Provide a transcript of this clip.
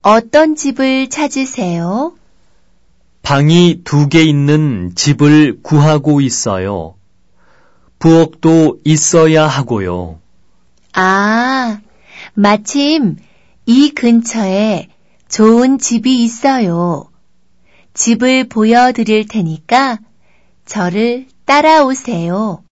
어떤 집을 찾으세요? 방이 2개 있는 집을 구하고 있어요. 부엌도 있어야 하고요. 아, 마침 이 근처에 좋은 집이 있어요. 집을 보여드릴 테니까 저를 따라오세요.